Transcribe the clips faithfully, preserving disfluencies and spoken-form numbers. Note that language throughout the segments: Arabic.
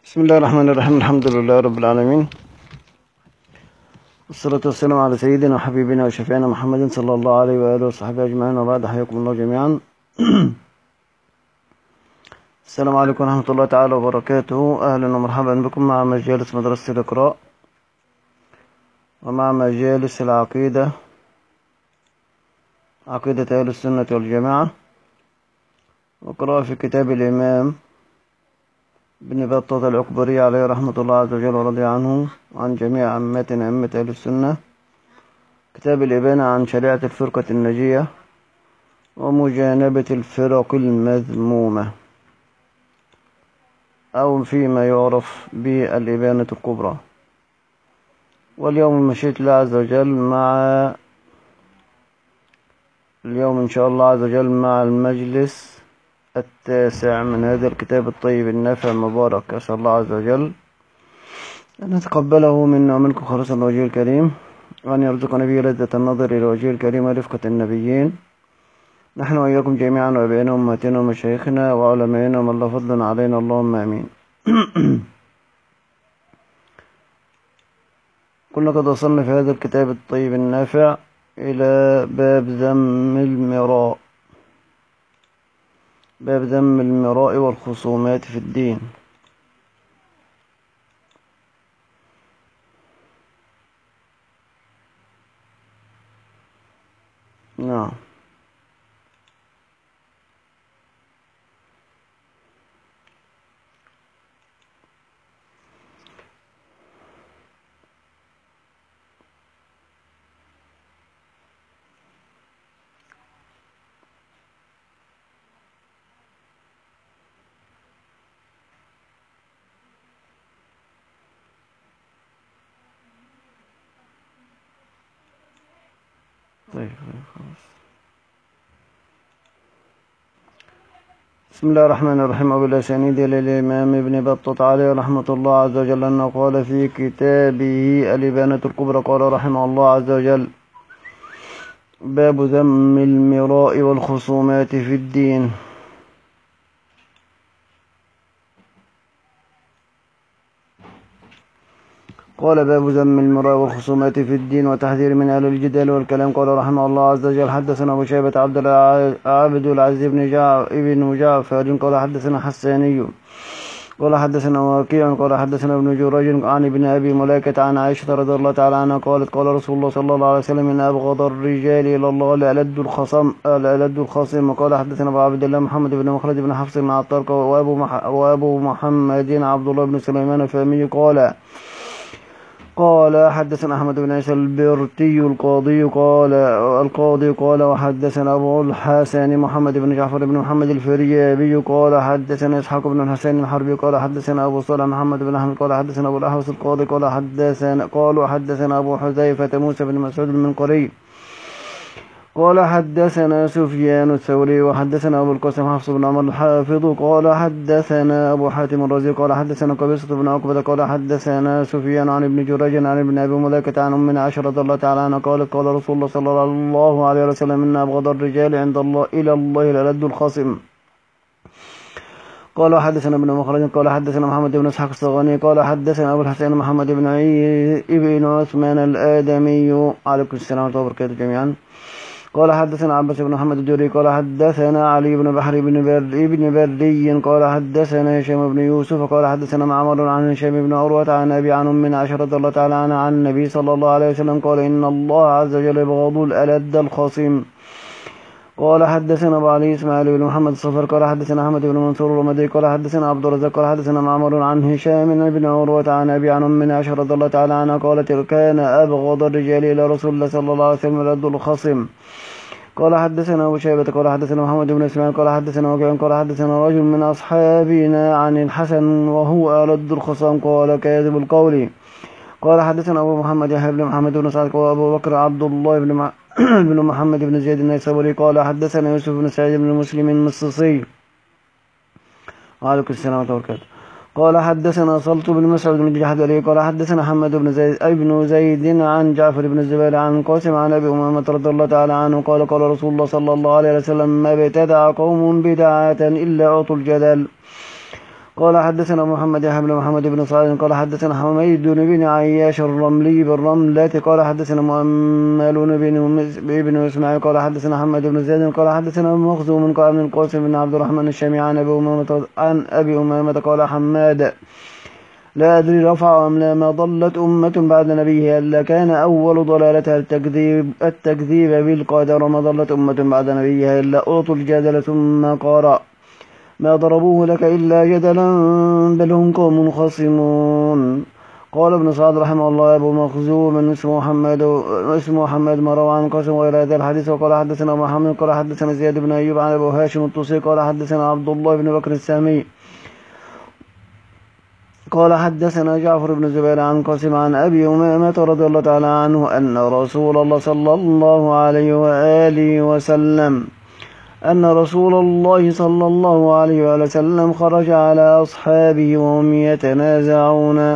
بسم الله الرحمن الرحيم. الحمد لله رب العالمين، والصلاة والسلام على سيدنا وحبيبنا وشفيعنا محمد صلى الله عليه وآله وصحبه أجمعين، وبعد. حياكم الله جميعا. السلام عليكم ورحمة الله تعالى وبركاته. أهلا ومرحبا بكم مع مجالس مدرسة الإقراء ومع مجالس العقيدة، عقيدة أهل السنة والجماعة، وقراءة في كتاب الإمام ابن بطة العكبري عليه رحمة الله عز وجل ورضي عنه وعن جميع عماتنا أئمة أهل السنة، كتاب الإبانة عن شريعة الفرقة الناجية ومجانبة الفرق المذمومة، أو فيما يعرف بالإبانة الكبرى. واليوم مشيئة الله عز وجل مع اليوم إن شاء الله عز وجل مع المجلس التاسع من هذا الكتاب الطيب النافع المبارك. أسأل الله عز وجل أن يتقبله منا ومنكم خالصا لوجهه الكريم، وأن يرزقنا به لذة النظر إلى وجهه الكريم ورفقة النبيين، نحن وإياكم جميعا وأبائنا وأمهاتنا ومشايخنا وعلمائنا ومن له فضل علينا، اللهم آمين. كنا قد وصلنا في هذا الكتاب الطيب النافع إلى باب ذم المراء، باب ذم المراء والخصومات في الدين. نعم. طيب خلاص. بسم الله الرحمن الرحيم. وبالأسانيد إلى الإمام ابن بطة عليه رحمة الله عز وجل أنه قال في كتابه الإبانة الكبرى، قال رحمه الله عز وجل: باب ذم المراء والخصومات في الدين. قال: باب ذم المراء والخصومات في الدين وتحذير من أهل الجدال والكلام. قال رحمه الله عز وجل: حدثنا أبو شيبة عبد العزيز بن جعفر قال حدثنا حساني قال حدثنا وكيع قال حدثنا ابن جريج عن ابن أبي ملائكة عن عائشة رضي الله تعالى عنها قالت: قال رسول الله صلى الله عليه وسلم: إن أبغض الرجال إلى الله لألد الخصم لألد الخصم. قال حدثنا أبو عبد الله محمد بن مخلد بن حفص مع الطرق وأبو, مح... وأبو محمد عبد الله بن سليمان الفهمي قال قال حدثنا أحمد بن عيسى البرتي القاضي قال القاضي قال وحدثنا أبو الحسن محمد بن جعفر بن محمد الفريابي قال حدثنا إسحاق بن الحسين الحربي قال حدثنا أبو صالح محمد بن أحمد قال حدثنا أبو الأحوص القاضي قال حدثنا قالوا حدثنا أبو حذيفة موسى بن مسعود المنقري قال حدثنا سفيان الثوري وحدثنا أبو القاسم حفص بن عمر الحافظ قال حدثنا أبو حاتم الرازي قال حدثنا قبيصة بن عقبة قال حدثنا سفيان عن ابن جريج عن ابن أبي ملائكة عن أمنا عائشة رضي الله تعالى عنها قالت: قال رسول الله صلى الله عليه وسلم: إن أبغض الرجال عند الله إلى الله لألد الخصم. قال حدثنا ابن مخرج قال حدثنا محمد بن اسحاق الصغاني قال حدثنا أبو الحسين محمد بن ابن عثمان الآدمي عليكم السلام ورحمة الله وبركاته جميعا قال حدثنا عباس بن محمد الدوري قال حدثنا علي بن بحر بن بري بن بري قال حدثنا هشام بن يوسف قال حدثنا معمر عن هشام بن عروة عن أبي عن أم عائشة رضي الله تعالى عنها عن النبي صلى الله عليه وسلم قال: إن الله عز وجل يبغض الألد الخصم. قال حدثنا أبو علي إسماعيل بن محمد الصفر قال حدثنا أحمد بن منصور الرمدي قال حدثنا عبد الرزاق قال حدثنا معمر عن هشام بن عروة عن أبي عن أم عائشة رضي الله تعالى عنها قالت: كان أبغض الرجال إلى رسول الله صلى الله عليه وسلم الألد الخصم. قال حدثنا أبو شيبة قال حدثنا محمد بن إسماعيل قال حدثنا وكيع قال حدثنا رجل من أصحابنا عن الحسن وهو ألد الخصام قال كاذب القول. قال حدثنا أبو محمد يحيى بن محمد بن سعد وأبو بكر عبد الله بن مع... بن محمد بن زيد النيسابوري قال حدثنا يوسف بن سعيد بن مسلم المصيصي وعليكم السلام ورحمة الله وبركاته قال حدثنا صلت بن مسعود بن الجحدري قال حدثنا حمد بن زيد ابن زيد عن جعفر بن الزبير عن قاسم عن ابي امامه رضي الله تعالى عنه قال قال رسول الله صلى الله عليه وسلم: ما ابتدع قوم بدعة الا اعطوا الجدل. قال حدثنا محمد يحيى بن محمد بن صالح قال حدثنا حميد بن عياش الرملي بالرملة قال حدثنا مؤمل بن اسماعيل قال حدثنا محمد بن زيد قال حدثنا مخزوم قال من القاسم بن عبد الرحمن الشامي عن ابي امامة عن ابي امامة قال حماد لا أدري رفع أم لا ما ضلت أمة بعد نبيها إلا كان أول ضلالتها التكذيب, التكذيب بالقدر ما ضلت أمة بعد نبيها إلا أعطوا الجدل ثم قارأ ما ضربوه لك إلا جدلا بل هم قوم خصمون. قال ابن سعد رحمه الله أبو مخزوم اسمه محمد اسمه محمد مروى عن قاسم وإلى هذا الحديث وقال حدثنا محمد قال حدثنا زياد بن أيوب عن أبو هاشم الطوسي قال حدثنا عبد الله بن بكر السامي قال حدثنا جعفر بن زبير عن قاسم عن أبي أمامة رضي الله تعالى عنه أن رسول الله صلى الله عليه وآله وسلم أن رسول الله صلى الله عليه وآله وسلم خرج على أصحابه وهم يتنازعون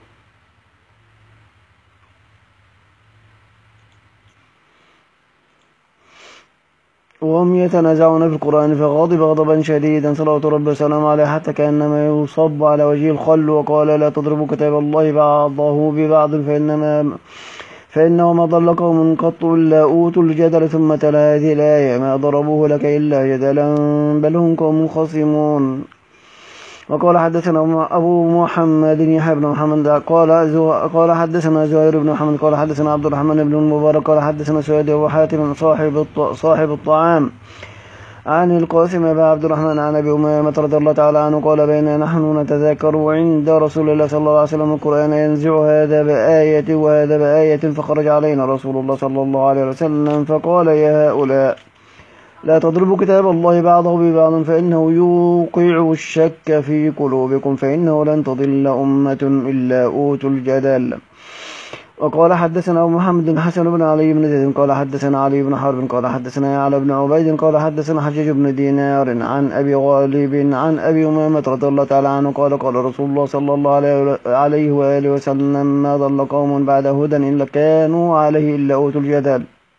وهم يتنازعون في القرآن فغضب غضبا شديدا صلوات ربه وسلامه عليه حتى كأنما يصب على وجه الخل وقال لا تضربوا كتاب الله بعضه ببعض فإنما فإنه ما ضل قوم قط إلا أوتوا الجدل ثم تلا هذه الآية ما ضربوه لك إلا جدلا بل هم قوم خصمون. وقال حدثنا أبو محمد يحيى بن محمد قال قال حدثنا زهير بن محمد قال حدثنا عبد الرحمن بن المبارك قال حدثنا سويد وحاتم صاحب صاحب الطعام عن القاسم بن عبد الرحمن عن أبي أمامة رضي الله تعالى عنه قال بين نحن نتذاكر عند رسول الله صلى الله عليه وسلم القرآن ينزع هذا بآية وهذا بآية فخرج علينا رسول الله صلى الله عليه وسلم فقال يا هؤلاء لا تضربوا كتاب الله بعضه ببعض فإنه يوقع الشك في قلوبكم فإنه لن تضل أمة إلا أوتوا الجدل. وقال حدثنا أبو محمد بن حسن بن علي بن زيد قال حدثنا علي بن حرب قال حدثنا علي بن عبيد قال حدثنا حجاج بن دينار عن أبي غالب عن أبي أمامة رضي الله تعالى عنه قال قال رسول الله صلى الله عليه وآله وسلم ما ضل قوم بعد هدى إلا كانوا عليه إلا أوتوا الجدل.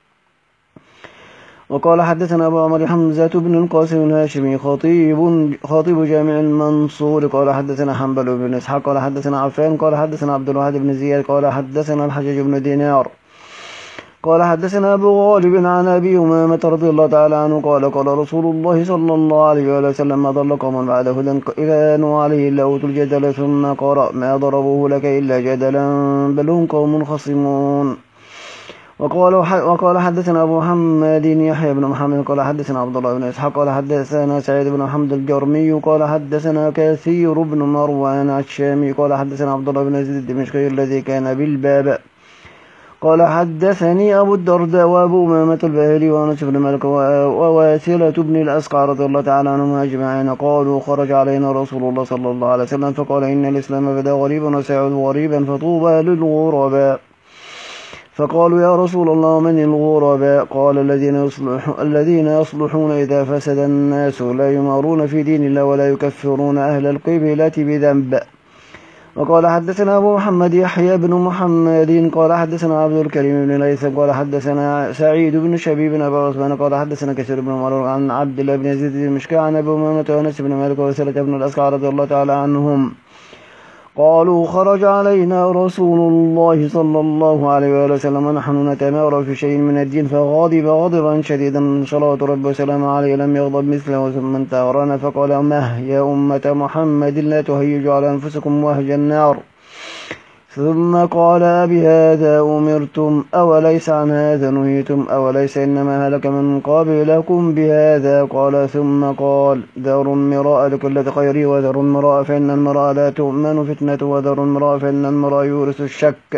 وقال حدثنا أبو عمر حمزة بن القاسم الهاشمي خطيب خطيب جامع المنصور قال حدثنا حنبل بن إسحاق قال حدثنا عفان قال حدثنا عبد الواحد بن زياد قال حدثنا الحجاج بن دينار قال حدثنا أبو غالب عن أبي أمامة رضي الله تعالى عنه قال قال رسول الله صلى الله عليه وسلم ما ضل قوم بعد هدى كانوا عليه إلا أوتوا الجدل ثم قرأ ما ضربوه لك إلا جدلا بل هم قوم خصمون. وقال وقال حدثنا أبو محمد يحيى بن محمد قال حدثنا عبد الله بن إسحاق قال حدثنا سعيد بن محمد الجرمي قال حدثنا كثير بن مروان الشامي قال حدثنا عبد الله بن يزيد الدمشقي الذي كان بالباب قال حدثني أبو الدرداء وأبو أمامة الباهلي وأنس بن مالك وواسلة بن الأسقع رضي الله تعالى عنهم أجمعين قالوا خرج علينا رسول الله صلى الله عليه وسلم فقال إن الإسلام بدا غريبا وسيعود غريبا فطوبى للغرباء فقالوا يا رسول الله من الغرباء قال الذين يصلح الذين يصلحون إذا فسد الناس لا يمارون في دين الله ولا يكفرون أهل القبلة بذنب. وقال حدثنا أبو محمد يحيى بن محمد قال حدثنا عبد الكريم بن ليث قال حدثنا سعيد بن شبيب بن أبي عثمان قال حدثنا كثير بن مرور عن عبد الله بن يزيد المشكى عن أبي أمامة وأنس بن مالك وسلة بن الأسقع رضي الله تعالى عنهم قالوا خرج علينا رسول الله صلى الله عليه وسلم ونحن نتمارى في شيء من الدين فغضب غضبا شديدا صلوات ربه وسلامه عليه لم يغضب مثله ثم انتهرنا فقال مه يا أمة محمد لا تهيجوا على أنفسكم وهج النار ثم قال بهذا أمرتم أوليس عن هذا نهيتم أوليس إنما هلك من قبلكم بهذا قال ثم قال ذر المراء لكل خير وذر المراء فإن المراء لا تؤمن فتنة وذر المراء فإن المراء يورث الشك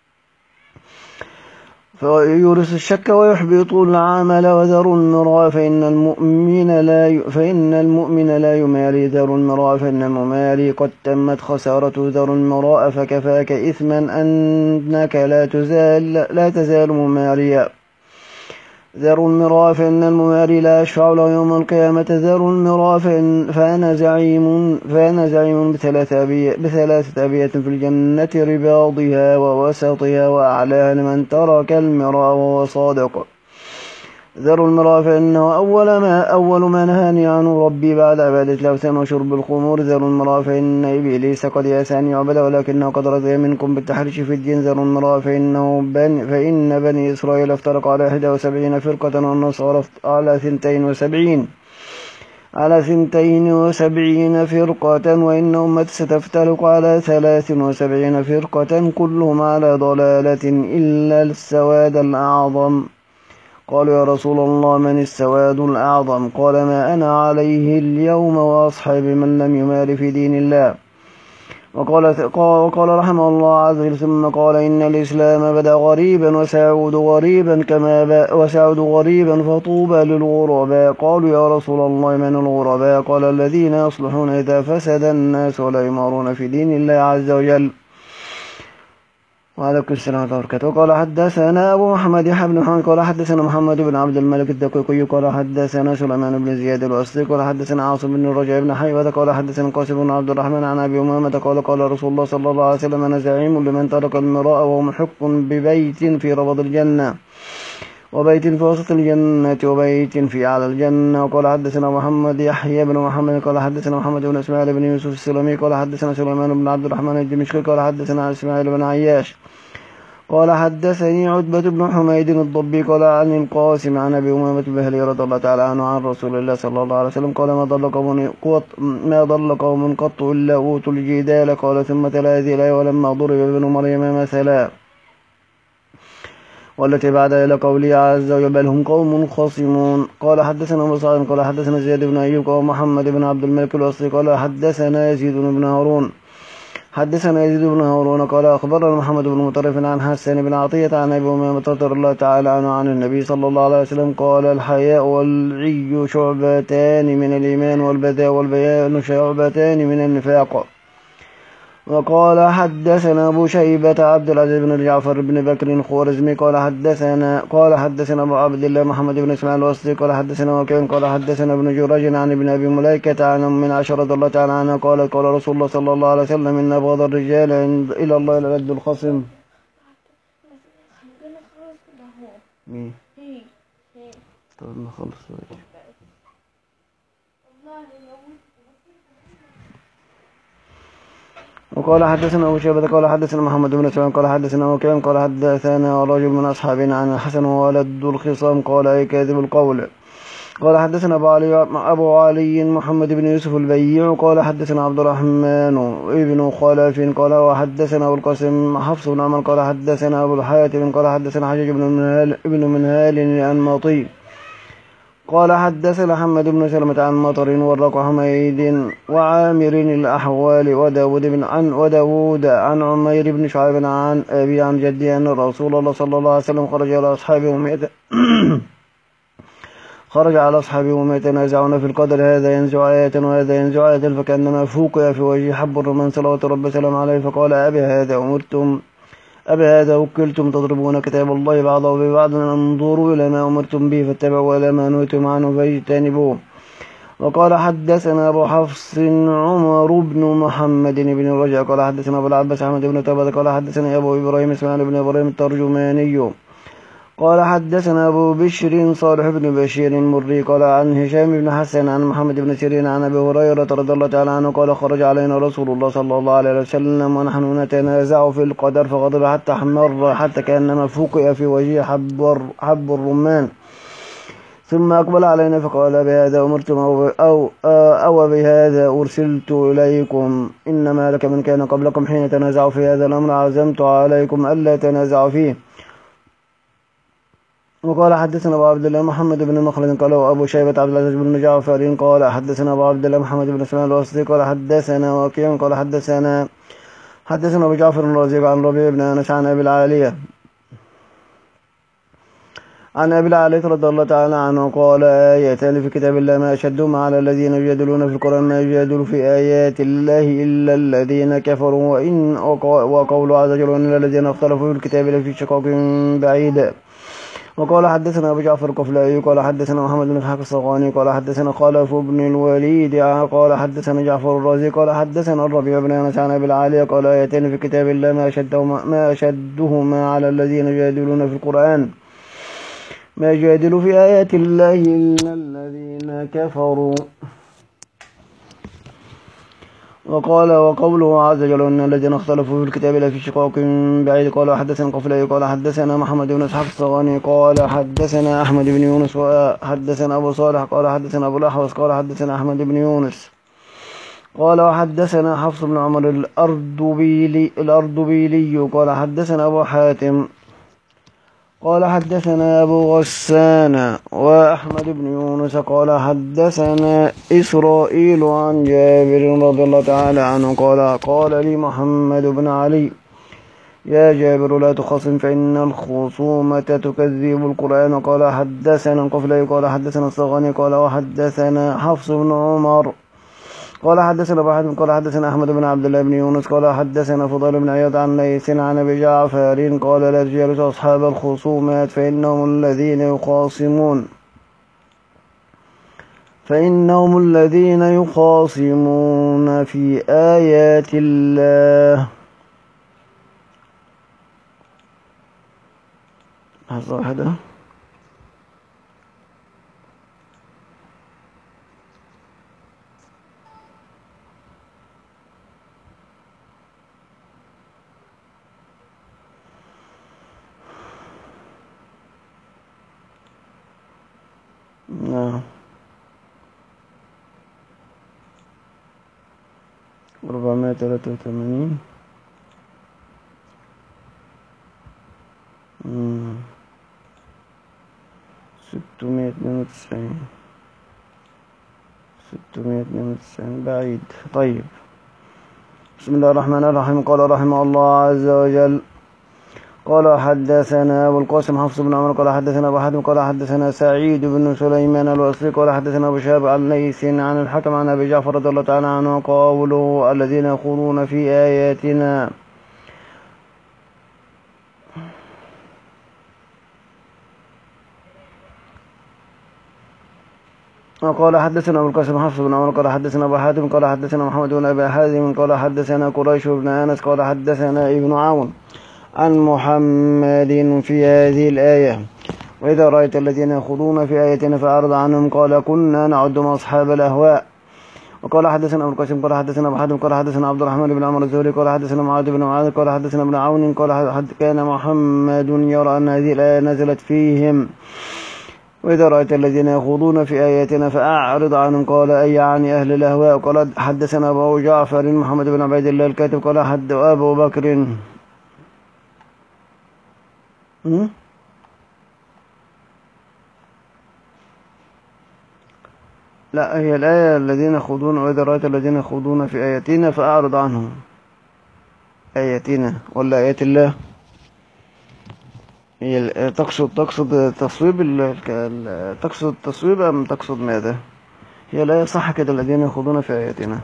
فيورث الشك ويحبط العمل وذر المراء فإن المؤمن لا ي... فإن المؤمن لا يماري ذر المراء فإن المماري قد تمت خسارة ذر المراء فكفاك إثما أنك لا تزال لا تزال مماريا ذر المراء فإن المماري لا يشفع له يوم القيامة ذر المراء فإن فأنا زعيم فأنا زعيم بثلاثة أبيات في الجنة رباضها ووسطها وأعلاها لمن ترك المراء وهو صادق ذروا المراء فإنه أول ما أول ما نهاني عنه ربي بعد عبادة الأوثان وشرب الخمور. ذروا المراء فإن إبليس قد يأس أن يعبد ولكنه قد رضي منكم بالتحريش في الدين. ذروا المراء فإنه بن فإن بني إسرائيل افترقوا على إحدى وسبعين فرقة والنصارى على ثنتين وسبعين على ثنتين وسبعين فرقة وإن أمتي ستفترق على ثلاث وسبعين فرقة كلهم على ضلالة إلا السواد الأعظم. قالوا يا رسول الله من السواد الأعظم؟ قال ما أنا عليه اليوم وأصحابي من لم يمار في دين الله. وقال, وقال رحمه الله عز وجل ثم قال إن الإسلام بدأ غريبا وسيعود غريبا كما وسيعود غريبا فطوبى للغرباء. قالوا يا رسول الله من الغرباء؟ قال الذين يصلحون إذا فسد الناس ولا يمارون في دين الله عز وجل. وعليكم السلام ورحمة الله وبركاته. وقال حدثنا أبو محمد يحيى بن محمد قال حدثنا محمد بن عبد الملك الدقيقي قال حدثنا سليمان بن زياد الأصلي قال حدثنا عاصم بن الرجاء بن حيوة قال حدثنا قاسم بن عبد الرحمن عن أبي أمامة قال قال رسول الله صلى الله عليه وسلم أنا زعيم لمن ترك المراء وهو محق ببيت في ربض الجنة وبيت في وسط الجنة وبيت في أعلى الجنة. وقال حدثنا محمد يحيى بن محمد قال حدثنا محمد بن إسماعيل بن يوسف السلمي قال حدثنا سليمان بن عبد الرحمن الدمشقي قال حدثنا إسماعيل بن عياش قال حدثني عتبة بن حميد الضبي قال عن القاسم عن أبي أمامة البهلي رضي الله تعالى عنه عن رسول الله صلى الله عليه وسلم قال ما ضل قوم قط ما ضل قوم قط إلا أوتوا الجدال. قال ثم تلا هذه الآية ولما ضرب ابن مريم مثلا والتي بعد إلى قوله عز وجل بل هم قوم خصمون. قال حدثنا مصعب قال حدثنا زياد بن أيوب قال محمد بن عبد الملك الوصي قال حدثنا يزيد بن هارون حدثنا يزيد بن هارون قال أخبرنا محمد بن مطرف عن حسن بن عطية عن أبي أمامة رضي الله تعالى عنه عن النبي صلى الله عليه وسلم قال الحياء والعي شعبتان من الإيمان والبذاء والبيان شعبتان من النفاق. وقال حدثنا أبو شيبة عبد العزيز بن جعفر بن بكر الخوارزمي قال حدثنا قال حدثنا أبو عبد الله محمد بن إسماعيل الوصي قال حدثنا وكيع قال حدثنا ابن جريج عن ابن أبي مليكة عن من عائشة رضي الله تعالى عنها قال قال رسول الله صلى الله عليه وسلم إن أبغض الرجال عند إلى الله لرد الخصم. مين؟ طب نخلص. وقال حدثنا أبو شيبة قال حدثنا محمد بن سلام قال حدثنا وكيع قال حدثنا رجل من أصحابنا عن الحسن وولد الخصام قال أي كاذب القول. قال حدثنا أبو علي, أبو علي محمد بن يوسف البيع قال حدثنا عبد الرحمن ابن خلف قال وحدثنا أبو القاسم حفص بن عمر قال حدثنا أبو الحاتم قال حدثنا حجاج بن منهال ابن منهال الأنماطي قال حدثنا محمد بن سلمة عن مطر ورق حميد وعامر الأحوال وداود بن عن وداود عن عمير بن شعيب عن أبي عن جدي أن رسول الله صلى الله عليه وسلم خرج على أصحابه ومئة خرج على أصحابه وما يتنازعون في القدر هذا ينزع آية وهذا ينزع آية فكأنما فوقع في وجه حب الرمان صلوات رب سلام عليه فقال أبي هذا أمرتم أبي هذا وكلتم تضربون كتاب الله بعضه ببعض انظروا إلى ما أمرتم به فاتبعوا إلى ما نهيتم عنه فاجتنبوه. وقال حدثنا أبو حفص عمر بن محمد بن رجع قال حدثنا أبو العباس أحمد بن تبت قال حدثنا أبو إبراهيم إسماعيل بن إبراهيم الترجماني قال حدثنا أبو بشر صالح بن بشير المري قال عن هشام بن حسن عن محمد بن سيرين عن أبي هريرة رضي الله تعالى عنه قال خرج علينا رسول الله صلى الله عليه وسلم ونحن نتنازع في القدر فغضب حتى احمر حتى كأنما فوقع في وجهه حب حب الرمان ثم أقبل علينا فقال بهذا أمرتم أو, أو, أو بهذا أرسلت إليكم إنما لك من كان قبلكم حين تنازعوا في هذا الأمر عزمت عليكم ألا تنازعوا فيه. وقال حدثنا أبو عبد الله محمد بن مخلد قال أبو شيبة عبد العزيز بن جعفر قال حدثنا أبو عبد الله محمد بن اسماعيل الواسطي قال حدثنا وكيع قال حدثنا حدثنا أبو جعفر الرازي عن ربيع بن أنس عن أبي العالية عن أبي العالية رضي الله تعالى عنه قال آيتان في كتاب الله ما أشدهما على الذين يجادلون في القرآن ما يجادل في آيات الله إلا الذين كفروا وإن وقول عز وجل إن الذين اختلفوا في الكتاب لفي شقاق بعيد. وقال حدثنا أبو جعفر القفلاني قال حدثنا محمد بن إسحاق الصغاني قال حدثنا خلف بن الوليد قال حدثنا جعفر الرازي قال حدثنا الربيع بن أنس عن أبي العالية قال آيتين في كتاب الله ما أشدهما, ما أشدهما على الذين يجادلون في القرآن ما يجادل في آيات الله إلا الذين كفروا. وقال وقوله عز وجل إن الذين اختلفوا في الكتاب لفي شقاق بعيد. قال حدثنا قفلي قال حدثنا محمد بن اسحاق الصغاني قال حدثنا أحمد بن يونس وحدثنا أبو صالح قال حدثنا أبو الأحوص قال حدثنا أحمد بن يونس قال وحدثنا حفص بن عمر الأردبيلي الأردبيلي قال حدثنا أبو حاتم قال حدثنا أبو غسان وأحمد بن يونس قال حدثنا إسرائيل عن جابر رضي الله تعالى عنه قال قال لي محمد بن علي يا جابر لا تخاصم فإن الخصومة تكذب القرآن. قال حدثنا قفلي قال حدثنا الصغاني قال وحدثنا حفص بن عمر قال حدثنا أبو حاتم قال حدثنا أحمد بن عبد الله بن يونس قال حدثنا فضيل بن عياض عن ليث عن أبي جعفر قال لا تجالس أصحاب الخصومات فإنهم الذين يخاصمون فإنهم الذين يخاصمون في آيات الله. هذا واحدة نعم أربعمائة وثلاثة وثمانين ستمائة اثنين وتسعين ستمائة اثنين وتسعين بعيد. طيب بسم الله الرحمن الرحيم. قال رحمه الله عز وجل قال حدثنا أبو القاسم حفص بن عمر قال حدثنا أبو حاتم قال حدثنا سعيد بن سليمان الوصي قال حدثنا أبو شهاب عن ليث عن الحكم عن أبي جعفر رضي الله تعالى عنه قوله الذين يخوضون في آياتنا. قال حدثنا أبو القاسم حفص بن عمر قال حدثنا أبو حاتم قال حدثنا محمد بن أبي حازم قال حدثنا قريش بن أنس قال حدثنا ابن عون عن محمد في هذه الآية وإذا رأيت الذين يخوضون في آياتنا فأعرض عنهم قال كنا نعدهم أصحاب الأهواء. وقال حدثنا أبو القاسم قال حدثنا أبو حاتم قال حدثنا عبد الرحمن بن عمر الزهري قال حدثنا معاذ بن معاذ قال حدثنا ابن عون قال كان محمد يرى أن هذه الآية نزلت فيهم وإذا رأيت الذين يخوضون في آياتنا فأعرض عنهم قال أي يعني أهل الأهواء. قال حدثنا أبو جعفر محمد بن عبيد الله الكاتب قال حد أبو بكر لا هي الآية الذين يخوضون وإذا رأيت الذين يخوضون في آياتنا فأعرض عنهم. آياتنا ولا آيات الله؟ هي تقصد تقصد تصويب تقصد التصويب أم تقصد ماذا؟ هي الآية صح كده الذين يخوضون في آياتنا.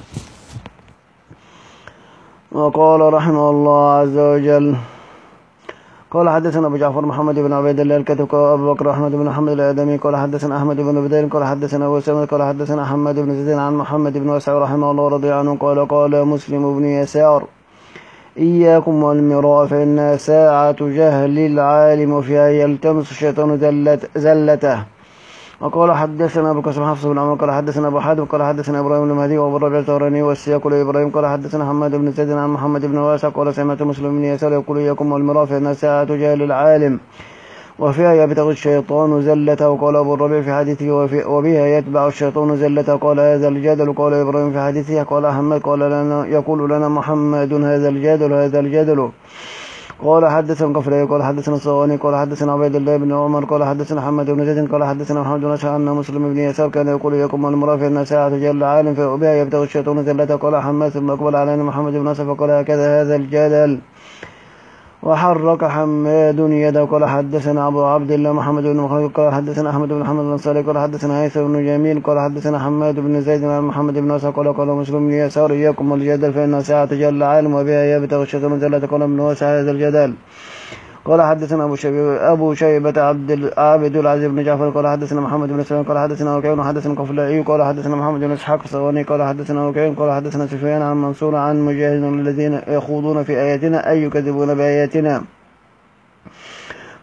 وقال رحمه الله عز وجل قال حدثنا أبو جعفر محمد بن عبيد الله الكاتب قال أبو بكر أحمد بن محمد الآدمي قال حدثنا أحمد بن بدير قال حدثنا أبو سلمة قال حدثنا حماد بن زيد عن محمد بن واسع رحمه الله رضي عنه قال قال مسلم بن يسار إياكم والمراء فإنها ساعة جهل العالم وفيها يلتمس الشيطان زلته. وقال حدثنا أبو القاسم حفص بن عمر قال حدثنا أبو حاتم قال حدثنا إبراهيم بن مهدي وأبو الربيع الطبراني والسياق لإبراهيم قال حدثنا حماد بن زيد عن محمد بن واسع قال سمعت مسلم بن يسار يقول إياكم والمراء فإنها ساعة جهل العالم وفيها يبتغي الشيطان زلته. وقال أبو الربيع في حديثه وبها يتبع الشيطان زلته. قال هذا الجدل. قال إبراهيم في حديثه قال أحمد قال لنا يقول لنا محمد هذا الجدل هذا الجدل. قال حدثنا قفلي قال حدثنا الصواني قال حدثنا عبيد الله بن عمر قال حدثنا محمد بن زيد قال حدثنا محمد بن أشعر أن مسلم بن يسار كان يقول إياكم والمراء فإنها ساعة جهل العالم فبها يبتغي الشيطان زلته. قال حماد ثم أقبل علينا محمد بن أسف فقال هكذا هذا الجدل وحرك حماد يده. قال حدثنا أبو عبد الله محمد بن مخلد قال حدثنا أحمد بن محمد بن صالح قال حدثنا هيثم بن جميل قال حدثنا حماد بن زيد عن محمد بن واسع قال قال مسلم بن يسار إياكم والجدل فإنها ساعة جهل العالم وبها يبتغي الشيطان زلته. قال ابن واسع هذا الجدل. قال حدثنا أبو شيبة أبو شيبة عبد عابد العزيز بن جعفر قال حدثنا محمد بن سلام قال حدثنا وكيع حدثنا قفلعي قال حدثنا محمد بن إسحاق الصواني قال حدثنا وكيع قال حدثنا سفيان عن منصور عن مجاهد الذين يخوضون في آياتنا أي يكذبون بآياتنا.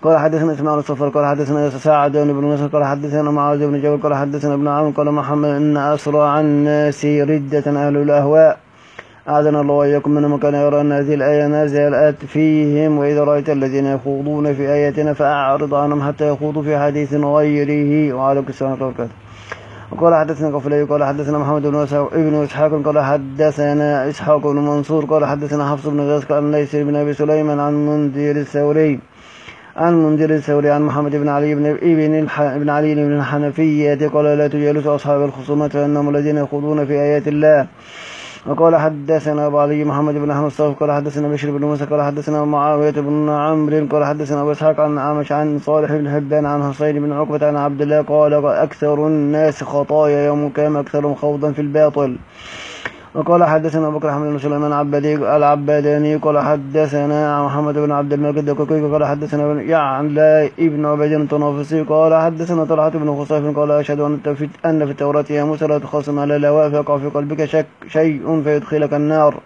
قال حدثنا اسماعيل الصفر قال حدثنا سعد بن نصر قال حدثنا معاذ بن جبل قال حدثنا ابن عون قال محمد ان اسرع الناس ردة اهل الاهواء أعاذنا الله وإياكم منهم كان يرى أن هذه الآية نزلت فيهم وإذا رأيت الذين يخوضون في آياتنا فأعرض عنهم حتى يخوضوا في حديث غيره. وعليكم السلام ورحمة الله وبركاته. وقال حدثنا قفلي قال حدثنا محمد بن إسحاق قال حدثنا إسحاق بن منصور قال حدثنا حفص بن غياث عن ليث بن أبي سليمان عن منذر الثوري عن منذر الثوري عن محمد بن علي بن ابن بن علي بن الحنفية قال لا تجالسوا أصحاب الخصومات فإنهم الذين يخوضون في آيات الله. وقال حدثنا أبو علي محمد بن أحمد الصافي قال حدثنا بشر بن موسى قال حدثنا معاوية بن عمرو قال حدثنا أبو إسحاق عن عامش عن صالح بن حبان عن حسين بن عقبة عن عبد الله قال أكثر الناس خطايا يوم القيامة أكثرهم خوضا في الباطل. وقال حدثنا أبو بكر حمد بن سليمان العباداني قال حدثنا محمد بن عبد الملك الدكوكي قال حدثنا يعلى ابن عبيد الطنافسي قال حدثنا طلحة بن خصيف قال أشهد أن في التوراة يا موسى لا تخاصم على الهواء فيقع في قلبك شك شيء فيدخلك النار.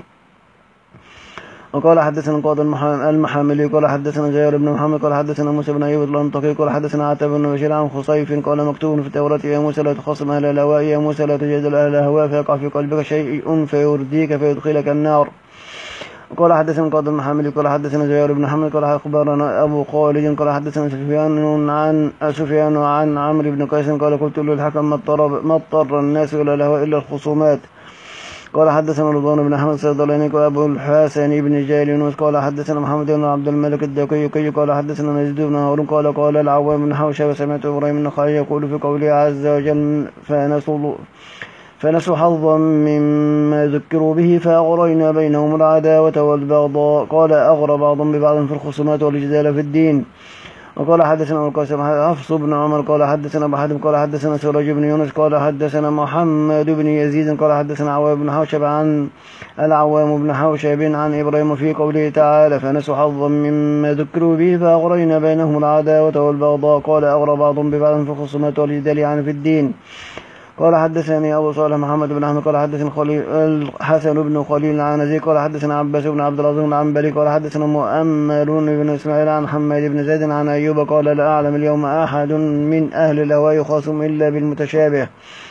وقال حدثنا القاضي المحاملي قال حدثنا زهير بن محمد قال حدثنا موسى بن أيوب الأنطاكي قال حدثنا عتاب بن بشير عن خصيف قال مكتوب في التوراة يا موسى لا تخاصم أهل الهواء يا موسى لا تجادل أهل الهواء فيقع في قلبك شيء فيرديك فيدخلك النار. قال حدثنا القاضي المحاملي قال حدثنا زهير بن محمد قال أخبرنا أبو خالد قال حدثنا سفيان عن سفيان عن عمرو بن قيس قال قلت له الحكم ما اضطر الناس إلى الهواء إلا الخصومات. قال حدثنا رضوان بن أحمد الصيدلاني قال أبو الحسن بن جالينوس قال حدثنا محمد بن عبد الملك الدكوكي قال حدثنا يزيد بن هارون قال قال العوام بن حوشة وسمعت إبراهيم النخعي يقول في قوله عز وجل فنسوا فنسوا حظا مما ذكروا به فأغرينا بينهم العداوة والبغضاء. قال أغرى بعضهم ببعض في الخصومات والجدال في الدين. وقال حدثنا أبو القاسم حفص بن عمر قال حدثنا أبو حاتم قال حدثنا سراج بن يونس قال حدثنا محمد بن يزيد قال حدثنا عوام بن حوشب عن العوام بن حوشب عن إبراهيم في قوله تعالى فنسوا حظا مما ذكروا به فأغرينا بينهم العداوة والبغضاء. قال أغرى بعضهم ببعض في الخصومات والجدال يعني في الدين. قال حدثني أبو صالح محمد بن أحمد قال حدثنا الحسن بن خليل العنزي قال حدثنا عباس بن عبد العزيز العنبري قال حدثنا مؤمل بن إسماعيل عن حماد بن زيد عن أيوب قال لا أعلم اليوم أحد من أهل الهوى يخاصم إلا بالمتشابه.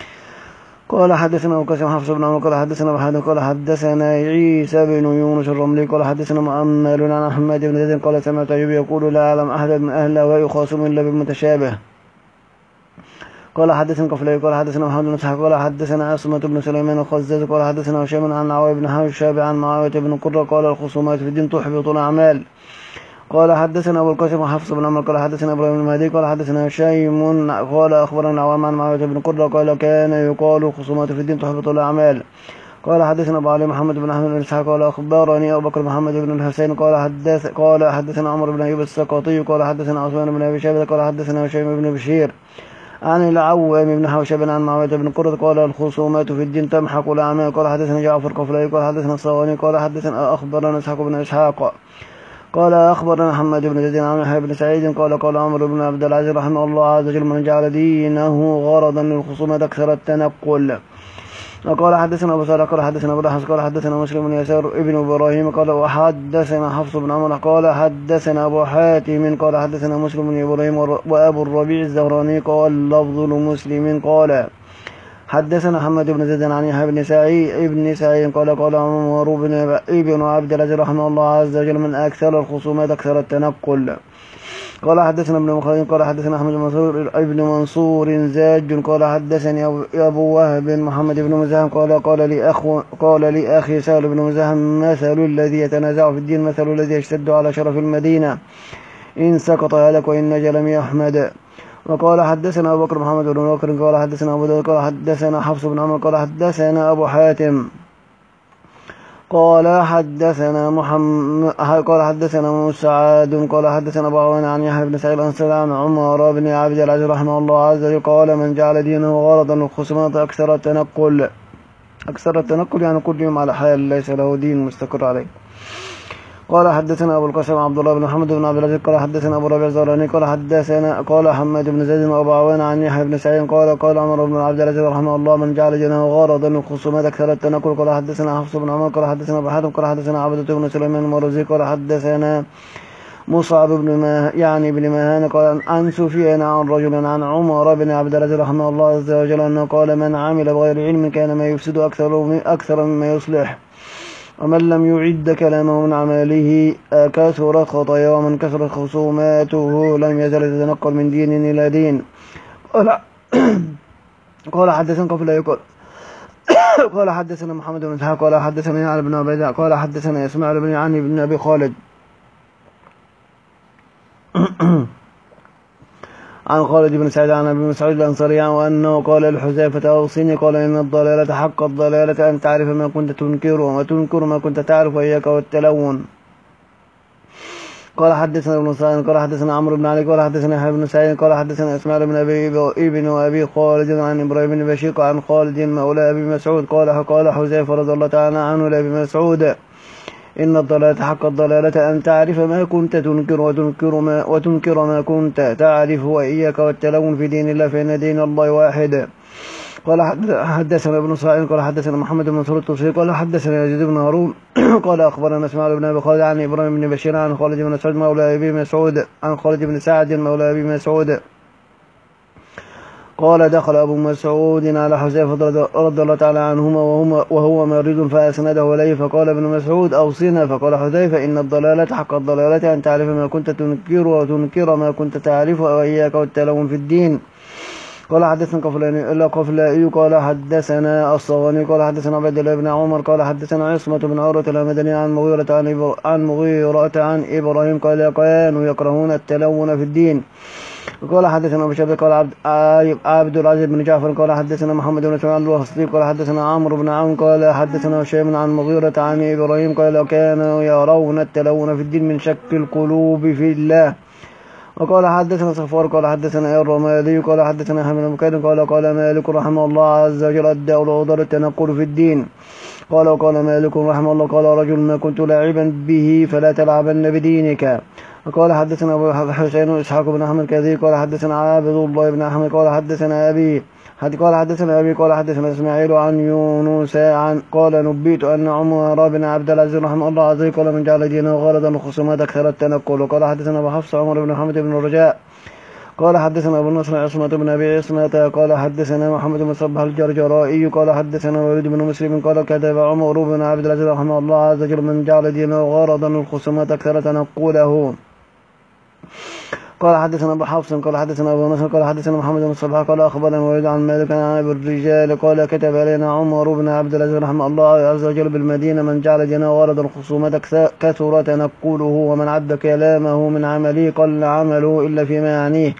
قال حدثنا أبو قاسم حفص بن عمر قال حدثنا أبو حاتم قال حدثنا عيسى بن يونس الرملي قال حدثنا مؤمل عن حماد بن زيد قال سمعت أيوب يقول لا أعلم أحد من أهل الهوى يخاصم إلا بالمتشابه. قال حدثنا قفلي قال حدثنا محمد بن اسحاق قال حدثنا عاصمة بن سليمان الخزاز قال حدثنا هشام عن عوام بن حوشب عن معاوية بن قرة قال الخصومات في الدين تحبط الأعمال. قال حدثنا أبو القاسم وحفص بن عمر قال حدثنا إبراهيم المهدي قال حدثنا هشام قال أخبرنا عوام عن معاوية بن قرة قال كان يقال الخصومات في الدين تحبط الأعمال. قال حدثنا أبو علي محمد بن أحمد بن إسحاق قال أخبرني أبو بكر محمد بن الحسين قال حدث قال حدثنا عمر بن أيوب السقطي قال حدثنا عثمان بن أبي شيبة قال حدثنا هشام بن بشير عن العوام بن حوشب عن معاوية بن قرة قال الخصومات في الدين تمحق الأعمال. قال حدثنا جعفر قفلي قال حدثنا الصواني قال حدثنا أخبرنا إسحاق بن إسحاق قال أخبرنا محمد بن زيد عن يحيى بن سعيد قال قال عمرو بن عبد العزيز رحمه الله عز وجل من جعل دينه غرضا للخصومات أكثر التنقل. وقال حدثنا أبو صالح قال حدثنا أبو الأحوص قال حدثنا مسلم بن يسار ابن إبراهيم قال وحدثنا حفص بن عمر قال حدثنا أبو حاتم قال حدثنا مسلم بن إبراهيم وأبو الربيع الزهراني قال لفظ مسلم قال حدثنا محمد بن زيد عن يحيى بن سعيد ابن سعيد قال قال عمر بن ابن عبد العزيز رحمه الله عز وجل من أكثر الخصومات أكثر التنقل. قال حدثنا ابن مخلد قال حدثنا أحمد بن منصور ابن منصور زاج قال حدثني أبو وهب محمد بن مزاحم قال قال لي أخو قال لي أخي سهل بن مزاحم مثل الذي يتنازع في الدين مثل الذي يشتد على شرف المدينة إن سقط هلك وإن نجا لم يحمد. وقال حدثنا أبو بكر محمد بن بكر قال حدثنا أبو داود قال حدثنا حفص بن عمر قال حدثنا أبو حاتم قال حدثنا محمد قال حدثنا مسعد قال حدثنا أبو عوان عن يحيى بن سعيد الأنصاري عن عمر بن عبد العزيز رحمه الله عز وجل قال من جعل دينه غرضا للخصومات أكثر التنقل أكثر التنقل يعني كل يوم على حال ليس له دين مستقر عليه. قال حدثنا أبو القاسم عبد الله بن محمد بن عبد العزيز قال حدثنا أبو ربيع الزهراني قال حدثنا قال حماد بن زيد وأبو عوان عن يحيى بن سعيد قال قال عمر بن عبد العزيز رحمه الله من جعل دينه غرضا للخصومات أكثر التنقل. قال حدثنا حفص بن عمر قال حدثنا أبو حاتم قال حدثنا عبدة بن سليمان المروزي قال حدثنا مصعب بن ما يعني بن مهان قال عن سفيان عن رجل عن عمر بن عبد العزيز رحمه الله عز وجل أنه قال من عمل بغير علم كان ما يفسد أكثر أكثر مما يصلح، ومن لم يعد كلامه من عمله كثرت خطاياه، ومن كثرت خصوماته لم يزل يتنقل من دين إلى دين. قال قال حدثنا قبل يقول قال حدثنا محمد بن إسحاق قال حدثنا علي بن عبيد قال حدثنا إسماعيل بن عني بن أبي خالد عن خالد بن سعيد عن أبي مسعود الأنصاري وأنه قال لحذيفة أوصني، قال إن الضلالة حق الضلالة أن تعرف ما كنت تنكر، وتنكر ما كنت تعرف، وإياك والتلون. قال حدثنا ابن سعيد قال حدثنا عمرو بن علي قال حدثنا يحيى بن سعيد قال حدثنا إسماعيل بن أبي ابن أبي خالد عن إبراهيم بن بشير عن خالد مولى أبي مسعود قال قال حذيفة رضي الله تعالى عنه لأبي مسعود إن الضلالة حق الضلالة أن تعرف ما كنت تنكر، وتنكر ما, وتنكر ما كنت تعرف، وإياك والتلون في دين الله فإن دين الله واحد. قال حدثنا ابن سعيد قال حدثنا محمد بن مسعود الطوسي قال حدثنا يزيد بن هارون قال أخبرنا إسماعيل بن أبي خالد عن إبراهيم بن بشير عن خالد بن سعد مولى أبي مسعود عن خالد بن سعد مولى أبي مسعود قال دخل أبو مسعود على حذيفة رضي الله تعالى عنهما وهو مريض فأسنده إليه، فقال ابن مسعود أوصنا، فقال حذيفة إن الضلالة حق الضلالة أن تعرف ما كنت تنكر، وتنكر ما كنت تعرف، وإياك والتلون في الدين. قال حدثنا قفلاني إلا قفلائي قال حدثنا الصغاني قال حدثنا عبد الله بن عمر قال حدثنا عصمة بن عروة الهمداني عن مغيرة عن, عن مغيرة عن إبراهيم قال كانوا يكرهون التلون في الدين. قال حدثنا أبو شبيب قال عبد, عبد العزيز بن جعفر قال حدثنا محمد بن سعيد الواسطي قال حدثنا عمرو بن عون قال حدثنا هشام عن مغيرة عن إبراهيم قال كانوا يرون التلون في الدين من شك القلوب في الله. وقال حدثنا صفوان قال حدثنا الرمادي قال حدثنا حمد بن بكير قال قال مالك رحمه الله عز وجل الداء العذر التنقل في الدين. قال وقال مالك رحمه الله قال رجل ما كنت لاعبا به فلا تلعبن بدينك. وقال حدثنا أبو حسين إسحاق بن أحمد كذي قال حدثنا عابد الله بن أحمد قال حدثنا أبي قال حدثنا أبي قال حدثنا إسماعيل عن يونس عن قال نبيت أن عمر بن عبد العزيز رحمه الله عز وجل قال من جعل دينه غرضا الخصومات أكثر التنقل. وقال حدثنا أبو حفص عمر بن محمد بن الرجاء قال حدثنا أبو النصر عصمة بن أبي عصمة قال حدثنا محمد بن صبح الجرجرائي قال حدثنا وليد بن مسلم قال كتب عمر بن عبد العزيز رحمه الله عز وجل من جعل دينه غرضا الخصومات أكثر تنقله. قال حدثنا أبو حفص قال حدثنا أبو نصر قال حدثنا محمد بن صبح قال أخبرنا وليد عن مالك عن أبي الرجال قال كتب علينا عمر بن عبد العزيز رحمه الله عز وجل بالمدينة من جعل دينه غرضا الخصومات كثر تنقله، ومن عد كلامه من عمله قل عمله إلا فيما يعنيه.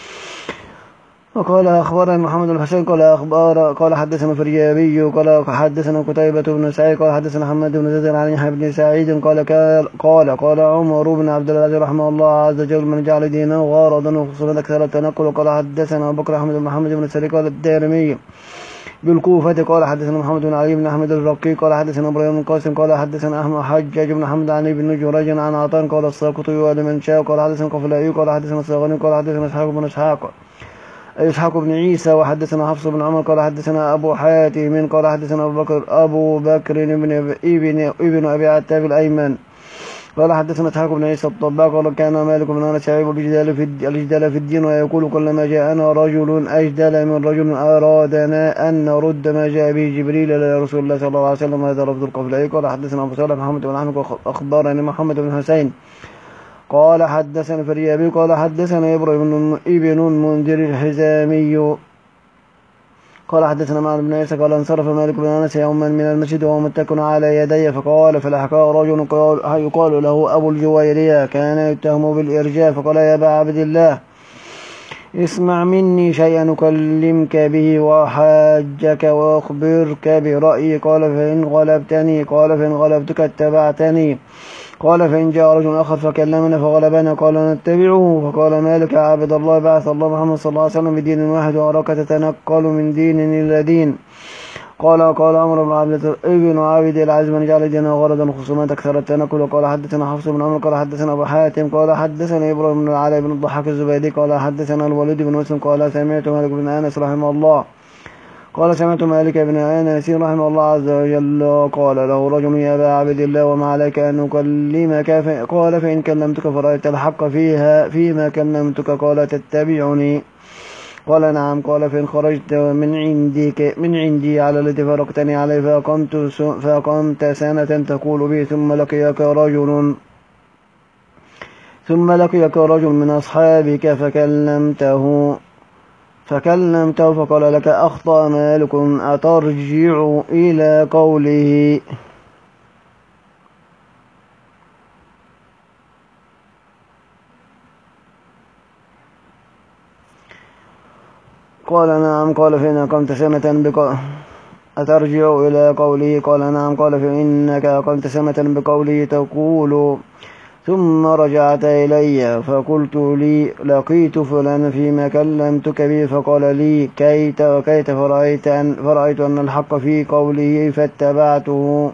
وقال أخبرنا محمد بن حسين قال أخبار قال حدثنا فريابي قال حدثنا قتيبة بن سعيد قال حدثنا حماد بن زيد عن يحيى بن سعيد قال قال قال عمر بن عبد العزيز رحمه الله عز وجل من جعل دينه غرضا وخصوصا أكثر التنقل. وقال حدثنا أبو بكر أحمد بن محمد بن سري قال الدارمي بالكوفة قال حدثنا محمد بن علي بن أحمد الرقي قال حدثنا إبراهيم بن قاسم قال حدثنا أحمد حجاج بن حمد عن ابن جريج عن عطاء قال الساقطي ولمن شاء قال حدثنا قفلائي قال حدثنا الصغاني قال حدثنا إسحاق بن إسحاق إسحاق بن عيسى وحدثنا حفص بن عمر قال حدثنا أبو حاتم قال حدثنا أبو بكر أبو بكر بن ابن ابن أبي عتاب الأيمن قال حدثنا إسحاق بن عيسى الطباع قال كان مالك بن أنس يعيب الجدال في الجدال في الدين ويقول كلما جاءنا رجل أجدل من رجل أرادنا أن نرد ما جاء به جبريل إلى رسول الله صلى الله عليه وسلم. هذا لفظ القفلائي. قال حدثنا أبو صالح محمد بن أحمد أخبرني محمد بن حسين قال حدثنا فريابي قال حدثنا إبراهيم ابن المنذر الحزامي قال حدثنا معن بن عيسى قال انصرف مالك بن أنس يوما من المسجد وهو متكئ على يدي فقال فلحقه رجل يقال له أبو الجويرية كان يتهم بالإرجاء فقال يا أبا عبد الله اسمع مني شيئا أكلمك به وحاجك وأخبرك برأيي. قال فإن غلبتني قال فإن غلبتك اتبعتني قال فإن جاء رجل آخر فكلمنا فغلبنا قال نتبعه. فقال مالك عبد الله بعث الله محمد صلى الله عليه وسلم بدين واحد وأراك تتنقل من دين إلى دين. قال قال عمر بن عبد ابن عابد العزيز من جعل دينه غرضا خصومات أكثر التنقل. وقال حدثنا حفص بن عمر قال حدثنا أبو حاتم قال حدثنا إبراهيم بن العلاء بن الضحاك الزبيدي قال حدثنا الوليد بن مسلم قال سمعت مالك بن أنس رحمه الله قال سمعت مالك بن أنس رحمه الله عز وجل قال له رجل يا أبا عبد الله وما عليك أن أكلمك؟ قال فإن كلمتك فرأيت الحق فيها فيما كلمتك قال تتبعني؟ قال نعم. قال فإن خرجت من عندك من عندي على الذي فرقتني عليه فأقمت, فأقمت سنة تقول به ثم لقيك رجل ثم لقيك رجل من أصحابك فكلمته فكلمته فقال لك أخطأ مالك أترجع إلى قوله؟ قال نعم. قال فإن أقمت سنة بق... أترجع إلى قوله؟ قال نعم. قال فإنك أقمت سنة بقوله تقول ثم رجعت إلي فقلت لي لقيت فلان فيما كلمتك به فقال لي كيت وكيت فرأيت أن, فرأيت أن الحق في قوله فاتبعته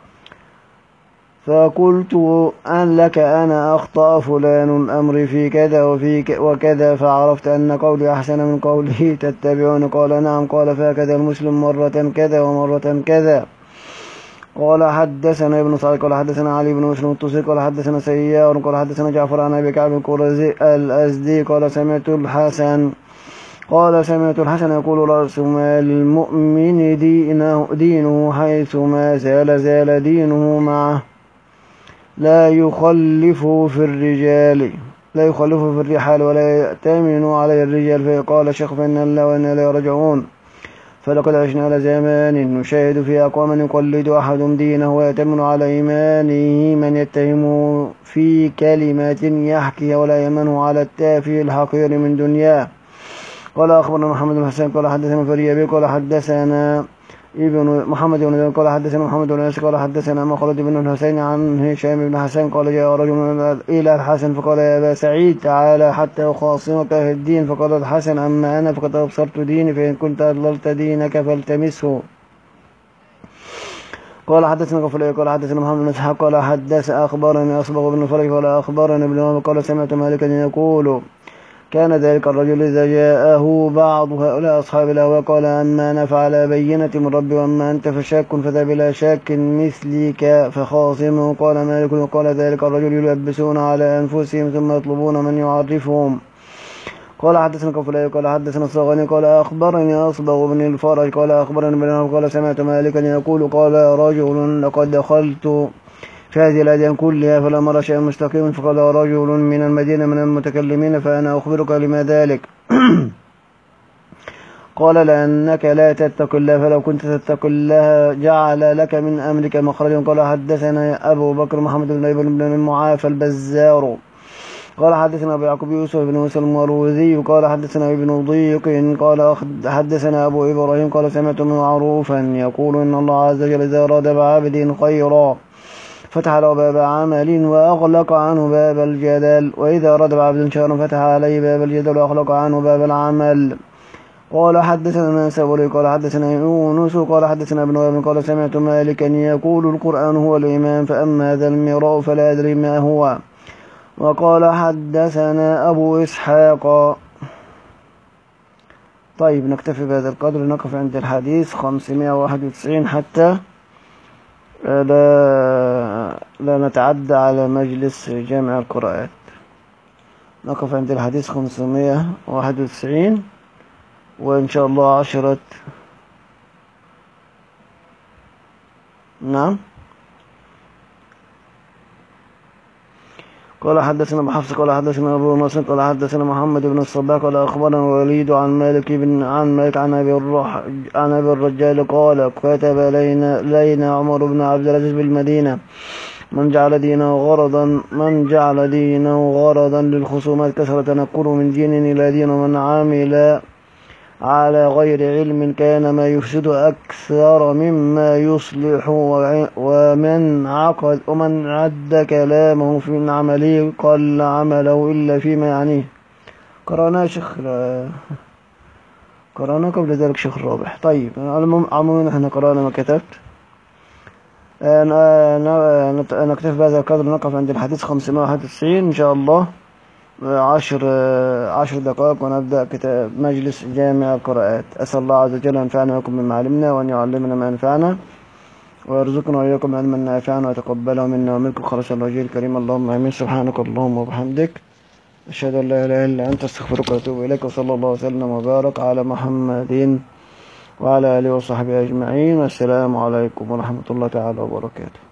فقلت أن لك أنا أخطأ فلان أمري في كذا وفي وكذا فعرفت أن قولي أحسن من قوله تتبعون؟ قال نعم. قال فهكذا المسلم مرة كذا ومرة كذا. قال حدثنا ابن سعيد قال حدثنا علي بن مسلم الطوسي قال حدثنا سيار قال حدثنا جعفر عن أبي كعب القرظي الأزدي قال سمعت الحسن قال سمعت الحسن يقول رأس مال المؤمن دينه, دينه حيث ما زال زال دينه معه لا يخلفه في الرجال لا يخلفه في الرحال ولا يأتمن عليه الرجال. فقال شيخ فإن الله وإنا إليه راجعون. فلقد عشنا على زمان نشاهد فيه أقواما يقلد أحدهم دينه ويأتمن على إيمانه من يتهمه في كلمات يحكي ولا يمنه على التافه الحقير من دنياه. قال أخبرنا محمد بن حسين قال حدثنا فريابي قال حدثنا ابن محمد بن قال حدثنا محمد بن أنس قال حدثنا مخلد بن الحسين عن هشام بن حسين قال جاء رجل إلى الحسن فقال يا أبا سعيد تعالى حتى أخاصمك في الدين. فقال الحسن أما أنا فقد أبصرت ديني فإن كنت أضللت دينك فالتمسه. قال حدثنا غفلي قال حدثنا محمد بن إسحاق قال حدث أخبرني أصبغ بن فرج قال أخبرني ابن وهب قال سمعت مالكا يقول كان ذلك الرجل إذا جاءه بعض هؤلاء أصحاب الهوى قال أما أنا فعلى بينة من ربي وأما أنت فشاك فذا بلا شاك مثلك فخاصمه. قال مالك وقال ذلك الرجل يلبسون على أنفسهم ثم يطلبون من يعرفهم. قال حدثنا كفلاء قال حدثنا الصغاني قال أخبرني أصبغ بن الفرج قال أخبرني بن قال سمعت مالكا يقول قال رجل لقد دخلت في هذه الأديان كلها فلما رأى شيئا مستقيما فقال رجل من المدينة من المتكلمين فأنا أخبرك لما ذلك؟ قال لأنك لا تتق الله فلو كنت تتق الله جعل لك من أمرك مخرجا. قال حدثنا أبو بكر محمد بن ابن المعافى البزار قال حدثنا أبو يعقوب يوسف بن موسى المروذي قال حدثنا ابن ضيق قال حدثنا أبو إبراهيم قال سمعت معروفا يقول إن الله عز وجل إذا أراد بعبد خيرا فتح له باب عمل وأغلق عنه باب الجدل وإذا أراد بعبد شرا فتح عليه باب الجدل وأغلق عنه باب العمل. قال حدثنا سوري قال حدثنا يونس قال حدثنا ابن وهب قال سمعت مالكا يقول القرآن هو الإمام فأما هذا المراء فلا أدري ما هو. وقال حدثنا أبو إسحاق. طيب نكتفي بهذا القدر نقف عند الحديث خمسمائة وواحد وتسعين حتى لا, لا نتعدى على مجلس جامع القراءات. نقف عند الحديث خمسمائة وواحد وتسعين وإن شاء الله عشرة. نعم. قال حدثنا بحفص قال حدثنا أبو نصر قال حدثنا محمد بن الصباح قال أخبرنا الوليد عن مالك بن عن مالك عن أبي الرح عن أبي الرجال قال كتب لينا لينا عمر بن عبد العزيز بالمدينة من جعل دينه غرضا من جعل دينه غرضا للخصومات كثرة تنقل من دين إلى دين ومن عامل على غير علم كان ما يفسد أكثر مما يصلح ومن عقد ومن عد كلامه في عمله قل عمله إلا فيما يعنيه. قرأنا شيخ قرأنا قبل ذلك شيخ الرابح. طيب عموما احنا قرأنا ما كتبت. نكتفي بهذا القدر نقف عند الحديث خمسمائة وواحد وتسعين إن شاء الله عشر عشر دقائق ونبدأ كتاب مجلس جامع القراءات. أسأل الله عز وجل أن ينفعنا ويكم بما علمنا، وأن يعلمنا ما ينفعنا، ويرزقنا وإياكم علما نافعا، ويتقبله منا ومنكم خالصا لوجهه الكريم. اللهم آمين. سبحانك اللهم وبحمدك، أشهد أن لا إله إلا أنت، أستغفرك وأتوب إليك. وصلى الله وسلم وبارك على محمد وعلى آله وصحبه أجمعين. والسلام عليكم ورحمة الله تعالى وبركاته.